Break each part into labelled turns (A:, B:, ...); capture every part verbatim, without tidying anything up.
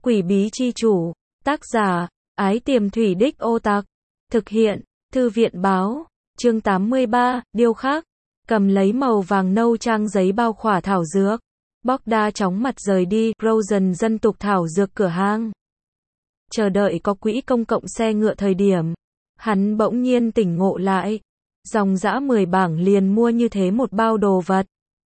A: Quỷ bí chi chủ, tác giả, Ái Tiềm Thủy Đích Ô Tạc, thực hiện, Thư viện báo, chương tám mươi ba, điêu khắc, cầm lấy màu vàng nâu trang giấy bao khỏa thảo dược. Bogda chóng mặt rời đi, Rosen dân tục thảo dược cửa hang. Chờ đợi có quỹ công cộng xe ngựa thời điểm, hắn bỗng nhiên tỉnh ngộ lại. Dòng dã mười bảng liền mua như thế một bao đồ vật.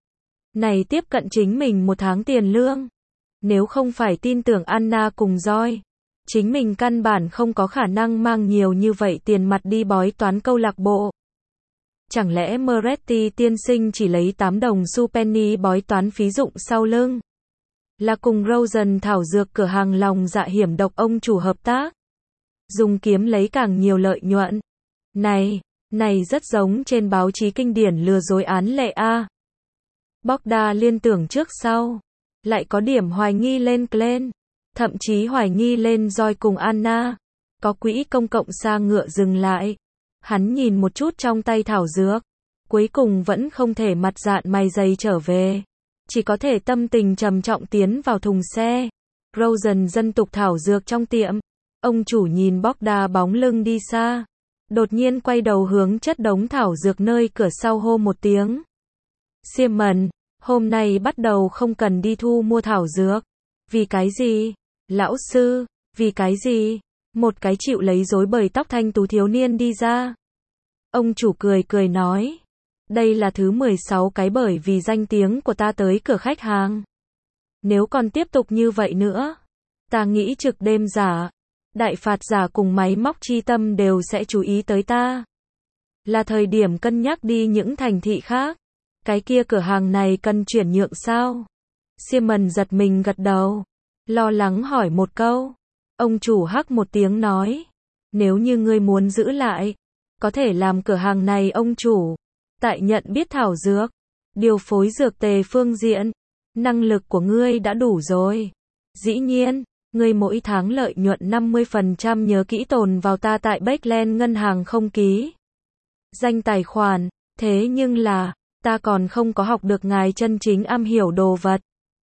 A: Này tiếp cận chính mình một tháng tiền lương. Nếu không phải tin tưởng Anna cùng Joy, chính mình căn bản không có khả năng mang nhiều như vậy tiền mặt đi bói toán câu lạc bộ. Chẳng lẽ Moretti tiên sinh chỉ lấy tám đồng xu penny bói toán phí dụng sau lưng? Là cùng Rosen thảo dược cửa hàng lòng dạ hiểm độc ông chủ hợp tác, dùng kiếm lấy càng nhiều lợi nhuận. Này, này rất giống trên báo chí kinh điển lừa dối án lệ a. Bogda liên tưởng trước sau, lại có điểm hoài nghi lên Glenn, thậm chí hoài nghi lên Joy cùng Anna. Có quỹ công cộng xa ngựa dừng lại. Hắn nhìn một chút trong tay thảo dược, cuối cùng vẫn không thể mặt dạn mày dày trở về, chỉ có thể tâm tình trầm trọng tiến vào thùng xe. Rosen dân tục thảo dược trong tiệm, ông chủ nhìn Bogda bóng lưng đi xa, đột nhiên quay đầu hướng chất đống thảo dược nơi cửa sau hô một tiếng. Simon, hôm nay bắt đầu không cần đi thu mua thảo dược. Vì cái gì? Lão sư, vì cái gì? Một cái chịu lấy rối bời tóc thanh tú thiếu niên đi ra. Ông chủ cười cười nói, đây là thứ mười sáu cái bởi vì danh tiếng của ta tới cửa khách hàng. Nếu còn tiếp tục như vậy nữa, ta nghĩ trực đêm giả, đại phạt giả cùng máy móc chi tâm đều sẽ chú ý tới ta. Là thời điểm cân nhắc đi những thành thị khác. Cái kia cửa hàng này cần chuyển nhượng sao? Simon giật mình gật đầu, lo lắng hỏi một câu. Ông chủ hắc một tiếng nói, nếu như ngươi muốn giữ lại, có thể làm cửa hàng này ông chủ. Tại nhận biết thảo dược, điều phối dược tề phương diện, năng lực của ngươi đã đủ rồi. Dĩ nhiên, ngươi mỗi tháng lợi nhuận năm mươi phần trăm nhớ kỹ tồn vào ta tại Backland ngân hàng không ký danh tài khoản, thế nhưng là, ta còn không có học được ngài chân chính am hiểu đồ vật.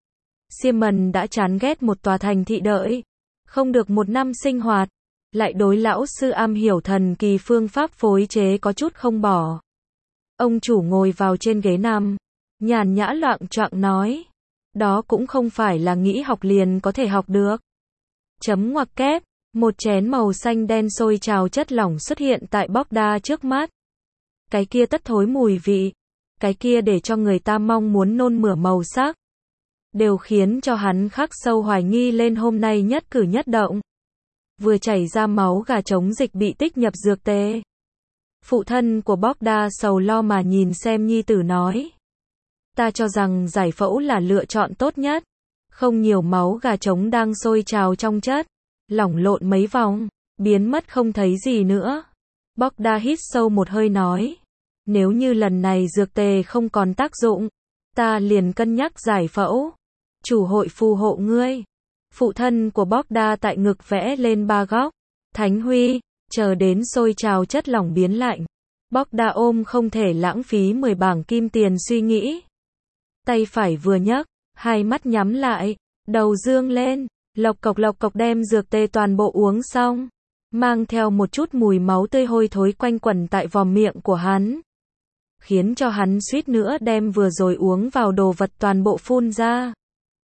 A: Simon đã chán ghét một tòa thành thị đợi không được một năm sinh hoạt, lại đối lão sư am hiểu thần kỳ phương pháp phối chế có chút không bỏ. Ông chủ ngồi vào trên ghế nằm, nhàn nhã loạng choạng nói, đó cũng không phải là nghĩ học liền có thể học được. Chấm ngoặc kép, một chén màu xanh đen sôi trào chất lỏng xuất hiện tại Bogda trước mắt. Cái kia tất thối mùi vị, cái kia để cho người ta mong muốn nôn mửa màu sắc, đều khiến cho hắn khắc sâu hoài nghi lên hôm nay nhất cử nhất động. Vừa chảy ra máu gà trống dịch bị tích nhập dược tề. Phụ thân của Bogda sầu lo mà nhìn xem nhi tử nói, ta cho rằng giải phẫu là lựa chọn tốt nhất. Không nhiều máu gà trống đang sôi trào trong chất lỏng lộn mấy vòng, biến mất không thấy gì nữa. Bogda hít sâu một hơi nói, nếu như lần này dược tề không còn tác dụng, ta liền cân nhắc giải phẫu. Chủ hội phù hộ ngươi. Phụ thân của Bogda tại ngực vẽ lên ba góc. Thánh huy, chờ đến sôi trào chất lỏng biến lạnh. Bogda ôm không thể lãng phí mười bảng kim tiền suy nghĩ. Tay phải vừa nhấc, hai mắt nhắm lại, đầu dương lên, lộc cộc lộc cộc đem dược tê toàn bộ uống xong. Mang theo một chút mùi máu tươi hôi thối quanh quẩn tại vòm miệng của hắn. Khiến cho hắn suýt nữa đem vừa rồi uống vào đồ vật toàn bộ phun ra.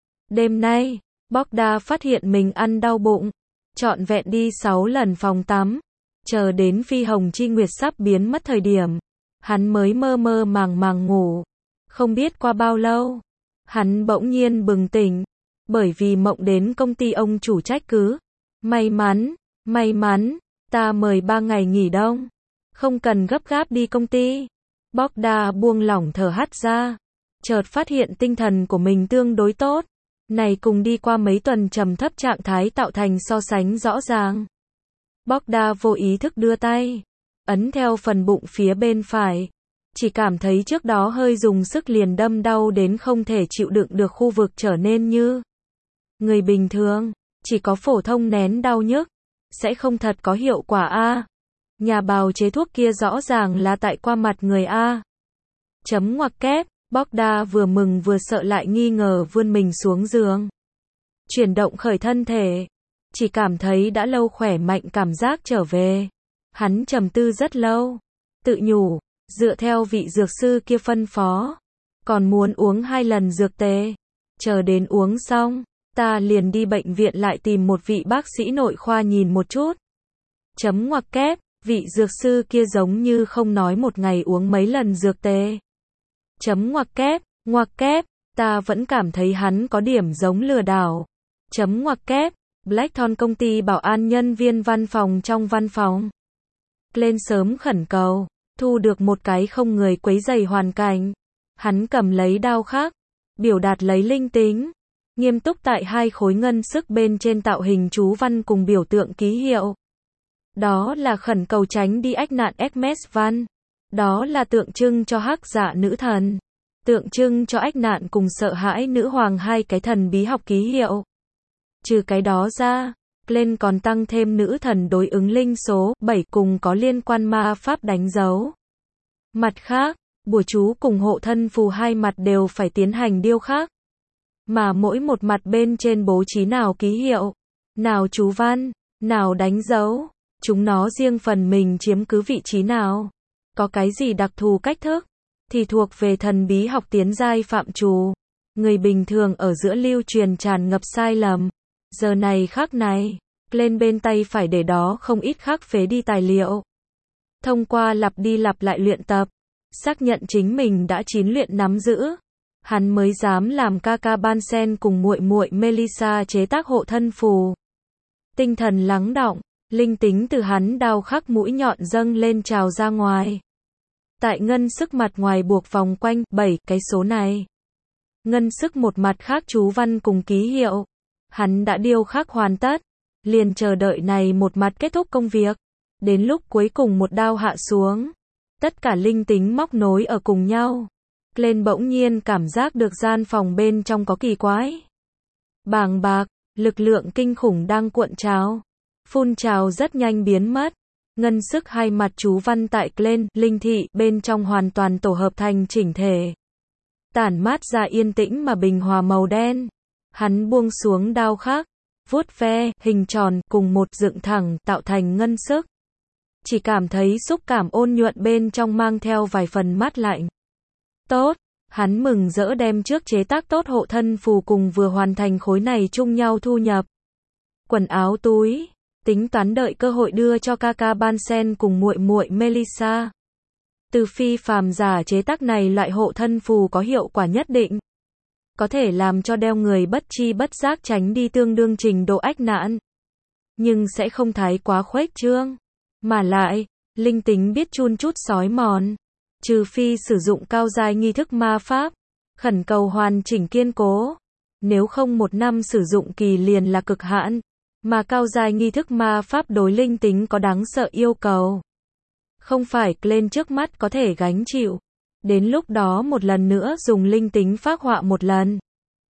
A: Đêm nay, Bogda phát hiện mình ăn đau bụng, trọn vẹn đi sáu lần phòng tắm, chờ đến phi hồng chi nguyệt sắp biến mất thời điểm, hắn mới mơ mơ màng màng ngủ. Không biết qua bao lâu, hắn bỗng nhiên bừng tỉnh, bởi vì mộng đến công ty ông chủ trách cứ. May mắn, may mắn, ta mời ba ngày nghỉ đông, không cần gấp gáp đi công ty. Bogda buông lỏng thở hắt ra, chợt phát hiện tinh thần của mình tương đối tốt. Này cùng đi qua mấy tuần trầm thấp trạng thái tạo thành so sánh rõ ràng. Bogda vô ý thức đưa tay, ấn theo phần bụng phía bên phải. Chỉ cảm thấy trước đó hơi dùng sức liền đâm đau đến không thể chịu đựng được khu vực trở nên như người bình thường, chỉ có phổ thông nén đau nhức, sẽ không thật có hiệu quả a. Nhà bào chế thuốc kia rõ ràng là tại qua mặt người a. Chấm ngoặc kép, Bogda vừa mừng vừa sợ lại nghi ngờ vươn mình xuống giường. chuyển động khởi thân thể. Chỉ cảm thấy đã lâu khỏe mạnh cảm giác trở về. Hắn trầm tư rất lâu. Tự nhủ, dựa theo vị dược sư kia phân phó. Còn muốn uống hai lần dược tề. Chờ đến uống xong, ta liền đi bệnh viện lại tìm một vị bác sĩ nội khoa nhìn một chút. Chấm ngoặc kép, vị dược sư kia giống như không nói một ngày uống mấy lần dược tề. Chấm ngoặc kép, ngoặc kép, ta vẫn cảm thấy hắn có điểm giống lừa đảo. Chấm ngoặc kép, Blackthorn công ty bảo an nhân viên văn phòng trong văn phòng. Lên sớm khẩn cầu, thu được một cái không người quấy rầy hoàn cảnh. Hắn cầm lấy đao khắc, biểu đạt lấy linh tính, nghiêm túc tại hai khối ngân sức bên trên tạo hình chú văn cùng biểu tượng ký hiệu. Đó là khẩn cầu tránh đi ách nạn Hermes văn. Đó là tượng trưng cho hắc dạ nữ thần. Tượng trưng cho ách nạn cùng sợ hãi nữ hoàng hai cái thần bí học ký hiệu. Trừ cái đó ra, lên còn tăng thêm nữ thần đối ứng linh số bảy cùng có liên quan ma pháp đánh dấu. Mặt khác, bùa chú cùng hộ thân phù hai mặt đều phải tiến hành điêu khắc. Mà mỗi một mặt bên trên bố trí nào ký hiệu, nào chú văn, nào đánh dấu, chúng nó riêng phần mình chiếm cứ vị trí nào, có cái gì đặc thù cách thức, thì thuộc về thần bí học tiến giai phạm trù. Người bình thường ở giữa lưu truyền tràn ngập sai lầm. Giờ này khắc này, lên bên tay phải để đó không ít khắc phế đi tài liệu. Thông qua lặp đi lặp lại luyện tập, xác nhận chính mình đã chín luyện nắm giữ, hắn mới dám làm Kaka Bansen cùng muội muội Melissa chế tác hộ thân phù. Tinh thần lắng đọng, linh tính từ hắn đao khắc mũi nhọn dâng lên trào ra ngoài. Tại ngân sức mặt ngoài buộc vòng quanh bảy cái số này. Ngân sức một mặt khác chú văn cùng ký hiệu. Hắn đã điêu khắc hoàn tất, liền chờ đợi này một mặt kết thúc công việc. Đến lúc cuối cùng một đao hạ xuống, tất cả linh tính móc nối ở cùng nhau. Lên bỗng nhiên cảm giác được gian phòng bên trong có kỳ quái. Bàng bạc, lực lượng kinh khủng đang cuộn trào, phun trào rất nhanh biến mất. Ngân sức hai mặt chú văn tại lên, linh thị bên trong hoàn toàn tổ hợp thành chỉnh thể. Tản mát ra yên tĩnh mà bình hòa màu đen. Hắn buông xuống đao khắc, vuốt ve, hình tròn, cùng một dựng thẳng, tạo thành ngân sức. Chỉ cảm thấy xúc cảm ôn nhuận bên trong mang theo vài phần mát lạnh. Tốt, hắn mừng rỡ đem trước chế tác tốt hộ thân phù cùng vừa hoàn thành khối này chung nhau thu nhập. Quần áo túi, tính toán đợi cơ hội đưa cho Kaka Bansen cùng muội muội Melissa. Từ phi phàm giả chế tác này loại hộ thân phù có hiệu quả nhất định. Có thể làm cho đeo người bất chi bất giác tránh đi tương đương trình độ ách nạn. Nhưng sẽ không thái quá khuếch trương. Mà lại, linh tính biết chun chút sói mòn. Trừ phi sử dụng cao giai nghi thức ma pháp. Khẩn cầu hoàn chỉnh kiên cố. Nếu không một năm sử dụng kỳ liền là cực hạn. Mà cao giai nghi thức ma pháp đối linh tính có đáng sợ yêu cầu. Không phải lên trước mắt có thể gánh chịu. Đến lúc đó một lần nữa dùng linh tính phác họa một lần.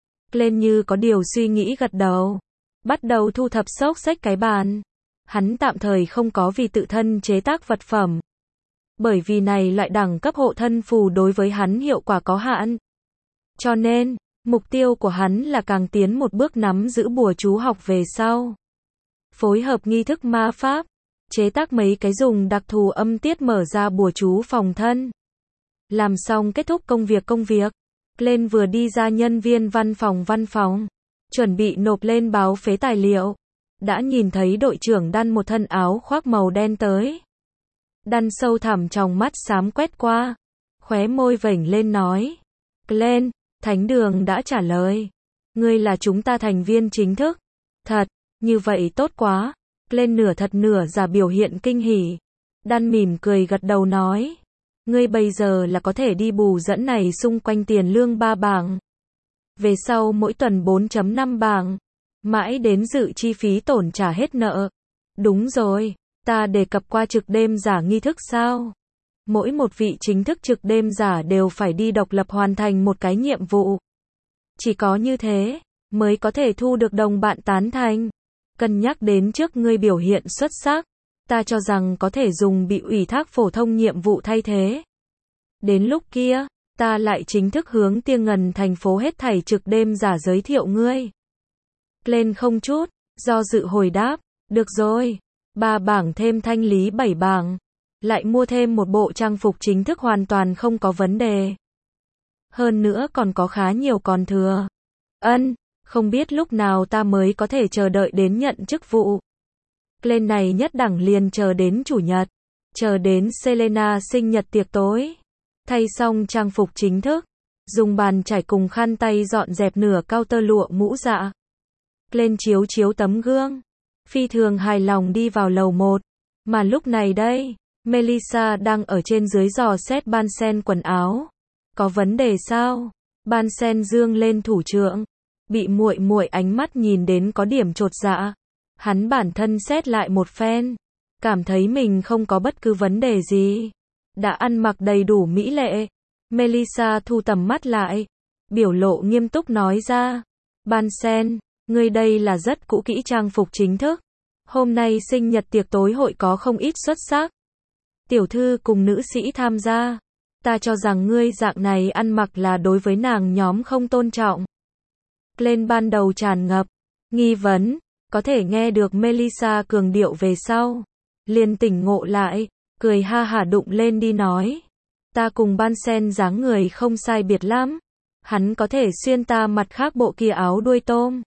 A: Lên như có điều suy nghĩ gật đầu. Bắt đầu thu thập xốc xách cái bàn. Hắn tạm thời không có vì tự thân chế tác vật phẩm. Bởi vì này loại đẳng cấp hộ thân phù đối với hắn hiệu quả có hạn. Cho nên, mục tiêu của hắn là càng tiến một bước nắm giữ bùa chú học về sau. Phối hợp nghi thức ma pháp. Chế tác mấy cái dùng đặc thù âm tiết mở ra bùa chú phòng thân. Làm xong kết thúc công việc công việc. Lên vừa đi ra nhân viên văn phòng văn phòng. Chuẩn bị nộp lên báo phế tài liệu. Đã nhìn thấy đội trưởng Đan một thân áo khoác màu đen tới. Đan sâu thẳm trong mắt xám quét qua. Khóe môi vểnh lên nói. Lên, thánh đường đã trả lời. Ngươi là chúng ta thành viên chính thức. Thật, như vậy tốt quá. Lên nửa thật nửa giả biểu hiện kinh hỉ. Đan mỉm cười gật đầu nói. Ngươi bây giờ là có thể đi bù dẫn này xung quanh tiền lương ba bảng. Về sau mỗi tuần bốn phẩy năm bảng. Mãi đến dự chi phí tổn trả hết nợ. Đúng rồi, ta đề cập qua trực đêm giả nghi thức sao? Mỗi một vị chính thức trực đêm giả đều phải đi độc lập hoàn thành một cái nhiệm vụ. Chỉ có như thế, mới có thể thu được đồng bạn tán thành. Cân nhắc đến trước ngươi biểu hiện xuất sắc, ta cho rằng có thể dùng bị ủy thác phổ thông nhiệm vụ thay thế. Đến lúc kia, ta lại chính thức hướng Tiêng Ngần thành phố hết thảy trực đêm giả giới thiệu ngươi. Glenn không chút do dự hồi đáp, được rồi, ba bảng thêm thanh lý bảy bảng. Lại mua thêm một bộ trang phục chính thức hoàn toàn không có vấn đề. Hơn nữa còn có khá nhiều còn thừa. Ân, không biết lúc nào ta mới có thể chờ đợi đến nhận chức vụ. Glenn này nhất đẳng liền chờ đến chủ nhật. Chờ đến Selena sinh nhật tiệc tối. Thay xong trang phục chính thức. Dùng bàn chải cùng khăn tay dọn dẹp nửa cao tơ lụa mũ dạ. Glenn chiếu chiếu tấm gương. Phi thường hài lòng đi vào lầu một. Mà lúc này đây, Melissa đang ở trên dưới dò xét Bansen quần áo. Có vấn đề sao? Bansen dương lên thủ trưởng. Bị muội muội ánh mắt nhìn đến có điểm chột dạ. Hắn bản thân xét lại một phen. Cảm thấy mình không có bất cứ vấn đề gì. Đã ăn mặc đầy đủ mỹ lệ. Melissa thu tầm mắt lại. Biểu lộ nghiêm túc nói ra. Bansen, ngươi đây là rất cũ kỹ trang phục chính thức. Hôm nay sinh nhật tiệc tối hội có không ít xuất sắc. Tiểu thư cùng nữ sĩ tham gia. Ta cho rằng ngươi dạng này ăn mặc là đối với nàng nhóm không tôn trọng. Glenn ban đầu tràn ngập nghi vấn, có thể nghe được Melissa cường điệu về sau. Liền tỉnh ngộ lại, cười ha hả đụng lên đi nói. Ta cùng Bansen dáng người không sai biệt lắm. Hắn có thể xuyên ta mặt khác bộ kia áo đuôi tôm.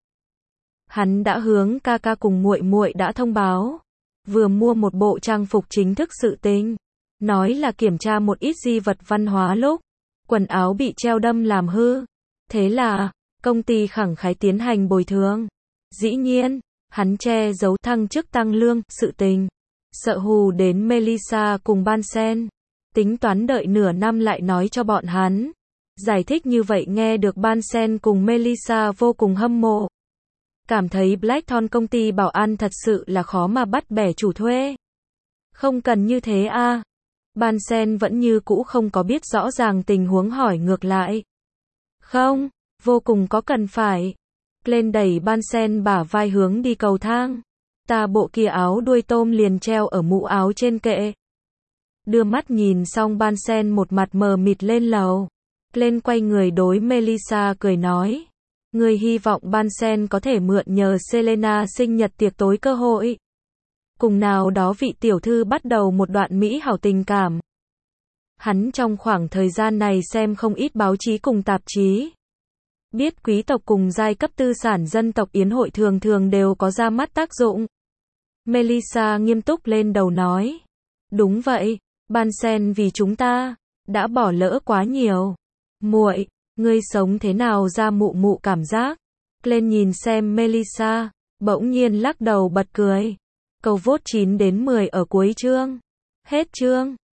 A: Hắn đã hướng ca ca cùng muội muội đã thông báo. Vừa mua một bộ trang phục chính thức sự tình. Nói là kiểm tra một ít di vật văn hóa lúc. Quần áo bị treo đâm làm hư. Thế là, công ty khẳng khái tiến hành bồi thường. Dĩ nhiên, hắn che giấu thăng chức tăng lương, sự tình. Sợ hù đến Melissa cùng Bansen. Tính toán đợi nửa năm lại nói cho bọn hắn. Giải thích như vậy nghe được Bansen cùng Melissa vô cùng hâm mộ. Cảm thấy Blackthorn công ty bảo an thật sự là khó mà bắt bẻ chủ thuê. Không cần như thế a. Bansen vẫn như cũ không có biết rõ ràng tình huống hỏi ngược lại. Không, vô cùng có cần phải. Glenn đẩy Bansen bả vai hướng đi cầu thang. Ta bộ kia áo đuôi tôm liền treo ở mũ áo trên kệ. Đưa mắt nhìn xong Bansen một mặt mờ mịt lên lầu. Glenn quay người đối Melissa cười nói. Người hy vọng Bansen có thể mượn nhờ Selena sinh nhật tiệc tối cơ hội. Cùng nào đó vị tiểu thư bắt đầu một đoạn mỹ hảo tình cảm. Hắn trong khoảng thời gian này xem không ít báo chí cùng tạp chí. Biết quý tộc cùng giai cấp tư sản dân tộc yến hội thường thường đều có ra mắt tác dụng. Melissa nghiêm túc lên đầu nói. Đúng vậy, Bansen vì chúng ta đã bỏ lỡ quá nhiều. Muội, ngươi sống thế nào ra mụ mụ cảm giác? Glenn nhìn xem Melissa, bỗng nhiên lắc đầu bật cười. Câu vote chín đến mười ở cuối chương. Hết chương.